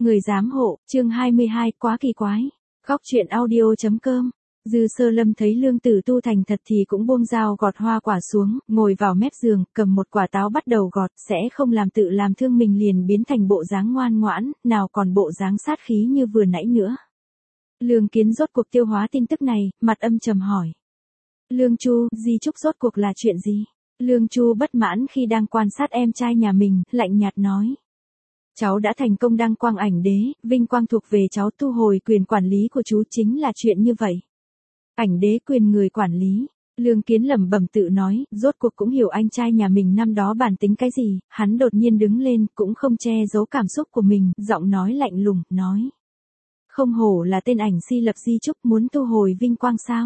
Người giám hộ, chương 22, quá kỳ quái. Góc truyện audio.com. Dư Sơ Lâm thấy Lương Tử Tu thành thật thì cũng buông dao gọt hoa quả xuống, ngồi vào mép giường, cầm một quả táo bắt đầu gọt, sẽ không làm tự làm thương mình liền biến thành bộ dáng ngoan ngoãn, nào còn bộ dáng sát khí như vừa nãy nữa. Lương Kiến rốt cuộc tiêu hóa tin tức này, mặt âm trầm hỏi. Lương Chu, di chúc rốt cuộc là chuyện gì? Lương Chu bất mãn khi đang quan sát em trai nhà mình, lạnh nhạt nói. Cháu đã thành công đăng quang ảnh đế, vinh quang thuộc về cháu, thu hồi quyền quản lý của chú chính là chuyện như vậy. Ảnh đế quyền người quản lý. Lương Kiến lẩm bẩm tự nói, rốt cuộc cũng hiểu anh trai nhà mình năm đó bản tính cái gì, hắn đột nhiên đứng lên, cũng không che giấu cảm xúc của mình, giọng nói lạnh lùng, nói. Không hổ là tên ảnh si lập di chúc, muốn thu hồi vinh quang sao?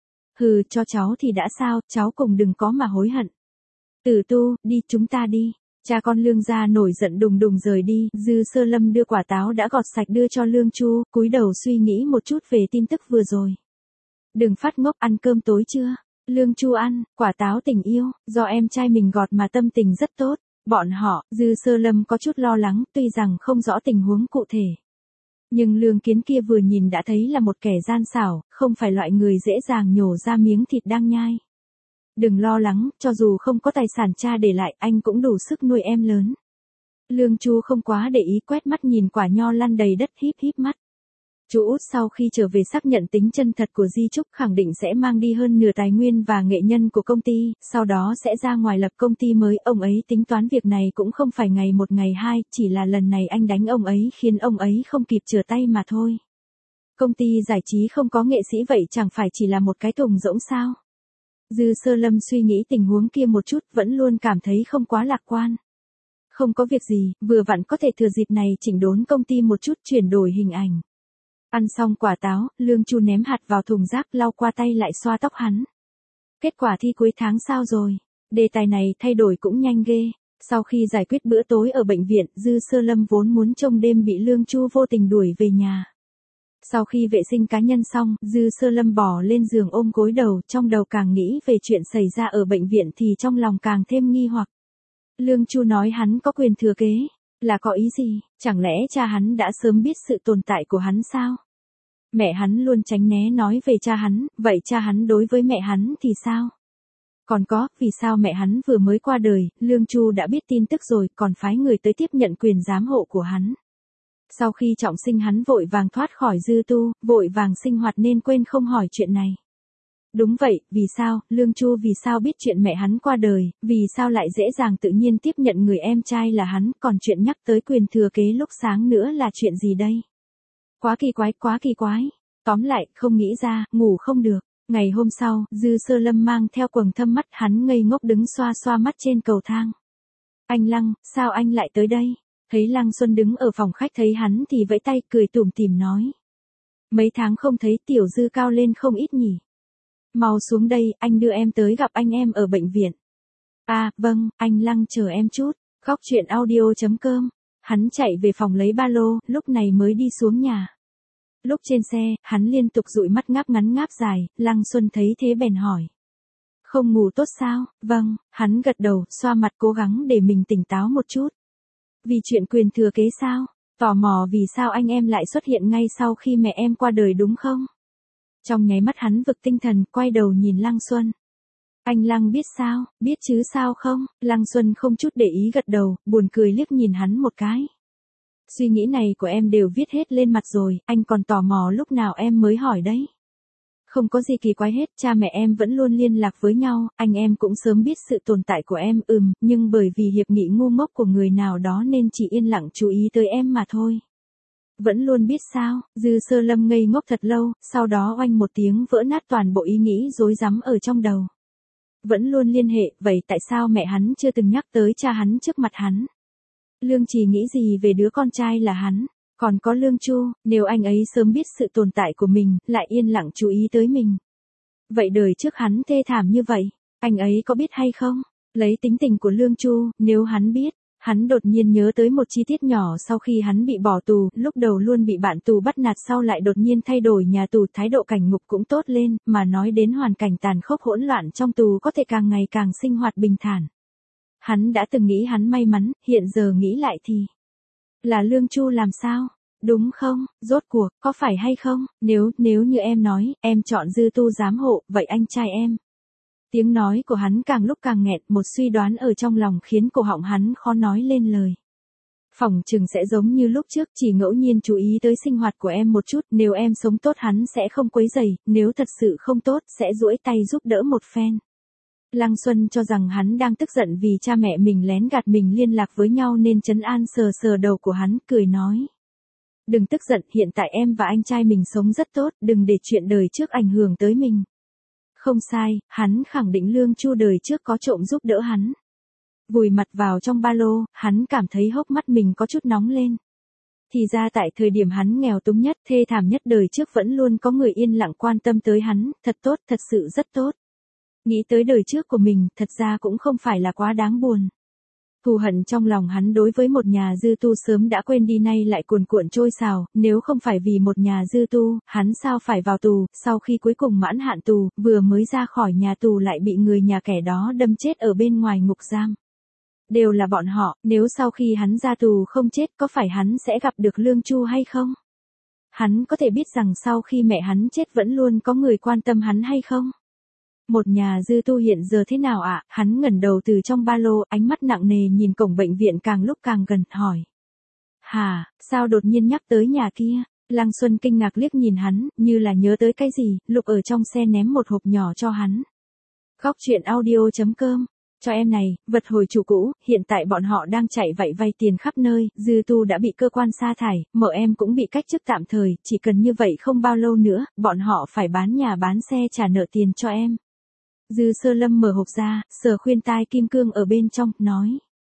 Hừ, cho cháu thì đã sao, cháu cùng đừng có mà hối hận. Tử Tu, đi, chúng ta đi. Cha con Lương gia nổi giận đùng đùng rời đi, Dư Sơ Lâm đưa quả táo đã gọt sạch đưa cho Lương Chu, cúi đầu suy nghĩ một chút về tin tức vừa rồi. Đừng phát ngốc, ăn cơm tối chưa? Lương Chu ăn, quả táo tình yêu, do em trai mình gọt mà tâm tình rất tốt. Bọn họ, Dư Sơ Lâm có chút lo lắng, tuy rằng không rõ tình huống cụ thể. Nhưng Lương Kiến kia vừa nhìn đã thấy là một kẻ gian xảo, không phải loại người dễ dàng nhổ ra miếng thịt đang nhai. Đừng lo lắng, cho dù không có tài sản cha để lại, anh cũng đủ sức nuôi em lớn. Lương Chu không quá để ý, quét mắt nhìn quả nho lăn đầy đất, híp híp mắt. Chú út sau khi trở về xác nhận tính chân thật của di chúc, khẳng định sẽ mang đi hơn nửa tài nguyên và nghệ nhân của công ty, sau đó sẽ ra ngoài lập công ty mới. Ông ấy tính toán việc này cũng không phải ngày một ngày hai, chỉ là lần này anh đánh ông ấy khiến ông ấy không kịp trở tay mà thôi. Công ty giải trí không có nghệ sĩ vậy chẳng phải chỉ là một cái thùng rỗng sao? Dư Sơ Lâm suy nghĩ tình huống kia một chút, vẫn luôn cảm thấy không quá lạc quan. Không có việc gì, vừa vặn có thể thừa dịp này chỉnh đốn công ty một chút, chuyển đổi hình ảnh. Ăn xong quả táo, Lương Chu ném hạt vào thùng rác, lau qua tay lại xoa tóc hắn. Kết quả thi cuối tháng sao rồi? Đề tài này thay đổi cũng nhanh ghê. Sau khi giải quyết bữa tối ở bệnh viện, Dư Sơ Lâm vốn muốn trông đêm bị Lương Chu vô tình đuổi về nhà. Sau khi vệ sinh cá nhân xong, Dư Sơ Lâm bò lên giường ôm gối đầu, trong đầu càng nghĩ về chuyện xảy ra ở bệnh viện thì trong lòng càng thêm nghi hoặc. Lương Chu nói hắn có quyền thừa kế, là có ý gì, chẳng lẽ cha hắn đã sớm biết sự tồn tại của hắn sao? Mẹ hắn luôn tránh né nói về cha hắn, vậy cha hắn đối với mẹ hắn thì sao? Còn có, vì sao mẹ hắn vừa mới qua đời, Lương Chu đã biết tin tức rồi, còn phái người tới tiếp nhận quyền giám hộ của hắn. Sau khi trọng sinh hắn vội vàng thoát khỏi Dư Tu, vội vàng sinh hoạt nên quên không hỏi chuyện này. Đúng vậy, vì sao, Lương Chu vì sao biết chuyện mẹ hắn qua đời, vì sao lại dễ dàng tự nhiên tiếp nhận người em trai là hắn, còn chuyện nhắc tới quyền thừa kế lúc sáng nữa là chuyện gì đây? Quá kỳ quái. Tóm lại, không nghĩ ra, ngủ không được. Ngày hôm sau, Dư Sơ Lâm mang theo quầng thâm mắt, hắn ngây ngốc đứng xoa xoa mắt trên cầu thang. Anh Lăng, sao anh lại tới đây? Thấy Lăng Xuân đứng ở phòng khách thấy hắn thì vẫy tay cười tủm tỉm nói. Mấy tháng không thấy Tiểu Dư cao lên không ít nhỉ. Mau xuống đây, anh đưa em tới gặp anh em ở bệnh viện. À, vâng, anh Lăng chờ em chút. Góc truyện audio.com. Hắn chạy về phòng lấy ba lô, lúc này mới đi xuống nhà. Lúc trên xe, hắn liên tục dụi mắt ngáp ngắn ngáp dài, Lăng Xuân thấy thế bèn hỏi. Không ngủ tốt sao? Vâng, hắn gật đầu, xoa mặt cố gắng để mình tỉnh táo một chút. Vì chuyện quyền thừa kế sao? Tò mò vì sao anh em lại xuất hiện ngay sau khi mẹ em qua đời đúng không? Trong nháy mắt hắn vực tinh thần, quay đầu nhìn Lăng Xuân. Anh Lăng biết sao, biết chứ sao không? Lăng Xuân không chút để ý gật đầu, buồn cười liếc nhìn hắn một cái. Suy nghĩ này của em đều viết hết lên mặt rồi, anh còn tò mò lúc nào em mới hỏi đấy. Không có gì kỳ quái hết, cha mẹ em vẫn luôn liên lạc với nhau, anh em cũng sớm biết sự tồn tại của em, nhưng bởi vì hiệp nghị ngu ngốc của người nào đó nên chỉ yên lặng chú ý tới em mà thôi. Vẫn luôn biết sao? Dư Sơ Lâm ngây ngốc thật lâu, sau đó oanh một tiếng vỡ nát toàn bộ ý nghĩ rối rắm ở trong đầu. Vẫn luôn liên hệ, vậy tại sao mẹ hắn chưa từng nhắc tới cha hắn trước mặt hắn? Lương Trì nghĩ gì về đứa con trai là hắn? Còn có Lương Chu, nếu anh ấy sớm biết sự tồn tại của mình, lại yên lặng chú ý tới mình. Vậy đời trước hắn thê thảm như vậy, anh ấy có biết hay không? Lấy tính tình của Lương Chu, nếu hắn biết, hắn đột nhiên nhớ tới một chi tiết nhỏ sau khi hắn bị bỏ tù, lúc đầu luôn bị bạn tù bắt nạt sau lại đột nhiên thay đổi nhà tù, thái độ cảnh ngục cũng tốt lên, mà nói đến hoàn cảnh tàn khốc hỗn loạn trong tù có thể càng ngày càng sinh hoạt bình thản. Hắn đã từng nghĩ hắn may mắn, hiện giờ nghĩ lại thì là Lương Chu làm sao? đúng không, rốt cuộc, có phải hay không, nếu như em nói, em chọn Dư Tu giám hộ, vậy anh trai em. Tiếng nói của hắn càng lúc càng nghẹn, một suy đoán ở trong lòng khiến cổ họng hắn khó nói lên lời. Phỏng chừng sẽ giống như lúc trước, chỉ ngẫu nhiên chú ý tới sinh hoạt của em một chút, nếu em sống tốt hắn sẽ không quấy rầy, nếu thật sự không tốt, sẽ duỗi tay giúp đỡ một phen. Lăng Xuân cho rằng hắn đang tức giận vì cha mẹ mình lén gạt mình liên lạc với nhau nên trấn an sờ sờ đầu của hắn, cười nói. Đừng tức giận, hiện tại em và anh trai mình sống rất tốt, đừng để chuyện đời trước ảnh hưởng tới mình. Không sai, hắn khẳng định Lương Chu đời trước có trộm giúp đỡ hắn. Vùi mặt vào trong ba lô, hắn cảm thấy hốc mắt mình có chút nóng lên. Thì ra tại thời điểm hắn nghèo túng nhất, thê thảm nhất đời trước vẫn luôn có người yên lặng quan tâm tới hắn, thật tốt, thật sự rất tốt. Nghĩ tới đời trước của mình, thật ra cũng không phải là quá đáng buồn. Thù hận trong lòng hắn đối với một nhà Dư Tu sớm đã quên đi, nay lại cuồn cuộn trôi sào, nếu không phải vì một nhà Dư Tu, hắn sao phải vào tù, sau khi cuối cùng mãn hạn tù, vừa mới ra khỏi nhà tù lại bị người nhà kẻ đó đâm chết ở bên ngoài ngục giam. Đều là bọn họ, nếu sau khi hắn ra tù không chết có phải hắn sẽ gặp được Lương Chu hay không? Hắn có thể biết rằng sau khi mẹ hắn chết vẫn luôn có người quan tâm hắn hay không? Một nhà Dư Tu hiện giờ thế nào ạ? Hắn ngẩng đầu từ trong ba lô, ánh mắt nặng nề nhìn cổng bệnh viện càng lúc càng gần, hỏi. Hả, sao đột nhiên nhắc tới nhà kia? Lăng Xuân kinh ngạc liếc nhìn hắn, như là nhớ tới cái gì, lục ở trong xe ném một hộp nhỏ cho hắn. Góc truyện audio.com. Cho em này, vật hồi chủ cũ, hiện tại bọn họ đang chạy vạy vay tiền khắp nơi, Dư Tu đã bị cơ quan sa thải, mợ em cũng bị cách chức tạm thời, chỉ cần như vậy không bao lâu nữa, bọn họ phải bán nhà bán xe trả nợ tiền cho em. Dư Sơ Lâm mở hộp ra, sờ khuyên tai kim cương ở bên trong, nói.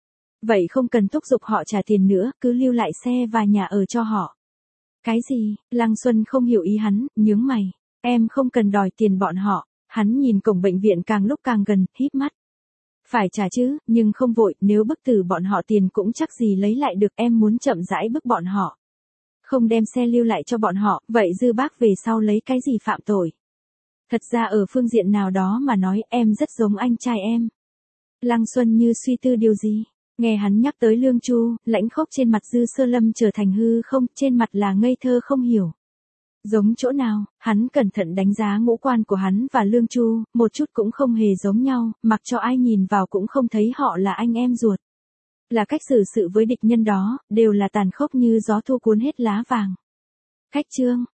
Vậy không cần thúc giục họ trả tiền nữa, cứ lưu lại xe và nhà ở cho họ. Cái gì? Lăng Xuân không hiểu ý hắn, nhướng mày. Em không cần đòi tiền bọn họ. Hắn nhìn cổng bệnh viện càng lúc càng gần, híp mắt. Phải trả chứ, nhưng không vội, nếu bức tử bọn họ tiền cũng chắc gì lấy lại được, em muốn chậm rãi bức bọn họ. Không đem xe lưu lại cho bọn họ, vậy Dư bác về sau lấy cái gì phạm tội? Thật ra ở phương diện nào đó mà nói em rất giống anh trai em. Lăng Xuân như suy tư điều gì. Nghe hắn nhắc tới Lương Chu, lãnh khốc trên mặt Dư Sơ Lâm trở thành hư không, trên mặt là ngây thơ không hiểu. Giống chỗ nào, hắn cẩn thận đánh giá ngũ quan của hắn và Lương Chu, một chút cũng không hề giống nhau, mặc cho ai nhìn vào cũng không thấy họ là anh em ruột. Là cách xử sự với địch nhân đó, đều là tàn khốc như gió thu cuốn hết lá vàng. Khách trương,